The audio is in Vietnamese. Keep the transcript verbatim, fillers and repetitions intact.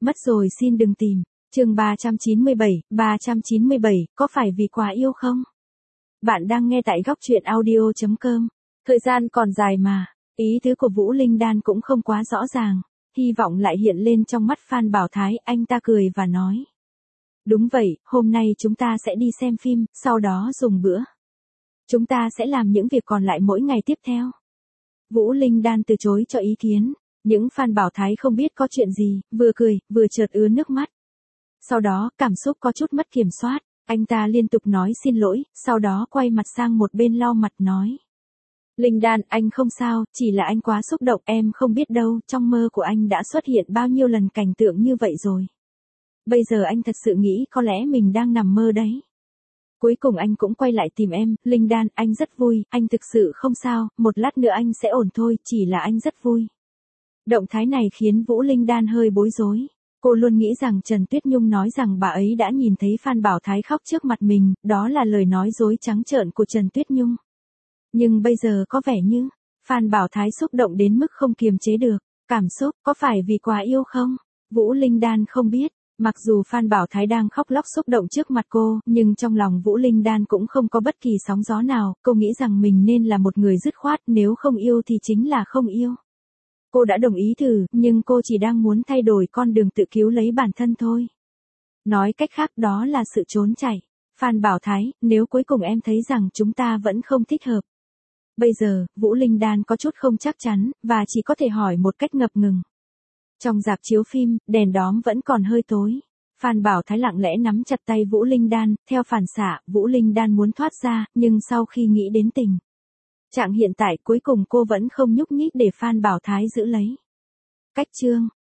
Mất rồi xin đừng tìm. Chương ba trăm chín mươi bảy, ba trăm chín mươi bảy, có phải vì quá yêu không? Bạn đang nghe tại góc truyện audio chấm com. Thời gian còn dài mà, ý tứ của Vũ Linh Đan cũng không quá rõ ràng, hy vọng lại hiện lên trong mắt Phan Bảo Thái, anh ta cười và nói. Đúng vậy, hôm nay chúng ta sẽ đi xem phim, sau đó dùng bữa. Chúng ta sẽ làm những việc còn lại mỗi ngày tiếp theo. Vũ Linh Đan từ chối cho ý kiến, những Phan Bảo Thái không biết có chuyện gì, vừa cười, vừa chợt ứa nước mắt. Sau đó, cảm xúc có chút mất kiểm soát, anh ta liên tục nói xin lỗi, sau đó quay mặt sang một bên lau mặt nói. Linh Đan, anh không sao, chỉ là anh quá xúc động, em không biết đâu, trong mơ của anh đã xuất hiện bao nhiêu lần cảnh tượng như vậy rồi. Bây giờ anh thật sự nghĩ có lẽ mình đang nằm mơ đấy. Cuối cùng anh cũng quay lại tìm em, Linh Đan, anh rất vui, anh thực sự không sao, một lát nữa anh sẽ ổn thôi, chỉ là anh rất vui. Động thái này khiến Vũ Linh Đan hơi bối rối. Cô luôn nghĩ rằng Trần Tuyết Nhung nói rằng bà ấy đã nhìn thấy Phan Bảo Thái khóc trước mặt mình, đó là lời nói dối trắng trợn của Trần Tuyết Nhung. Nhưng bây giờ có vẻ như, Phan Bảo Thái xúc động đến mức không kiềm chế được. Cảm xúc, có phải vì quá yêu không? Vũ Linh Đan không biết. Mặc dù Phan Bảo Thái đang khóc lóc xúc động trước mặt cô, nhưng trong lòng Vũ Linh Đan cũng không có bất kỳ sóng gió nào, cô nghĩ rằng mình nên là một người dứt khoát, nếu không yêu thì chính là không yêu. Cô đã đồng ý thử, nhưng cô chỉ đang muốn thay đổi con đường tự cứu lấy bản thân thôi. Nói cách khác đó là sự trốn chạy. Phan Bảo Thái, nếu cuối cùng em thấy rằng chúng ta vẫn không thích hợp. Bây giờ, Vũ Linh Đan có chút không chắc chắn, và chỉ có thể hỏi một cách ngập ngừng. Trong rạp chiếu phim, đèn đóm vẫn còn hơi tối. Phan Bảo Thái lặng lẽ nắm chặt tay Vũ Linh Đan, theo phản xạ, Vũ Linh Đan muốn thoát ra, nhưng sau khi nghĩ đến tình trạng hiện tại cuối cùng cô vẫn không nhúc nhích để Phan Bảo Thái giữ lấy. Cách chương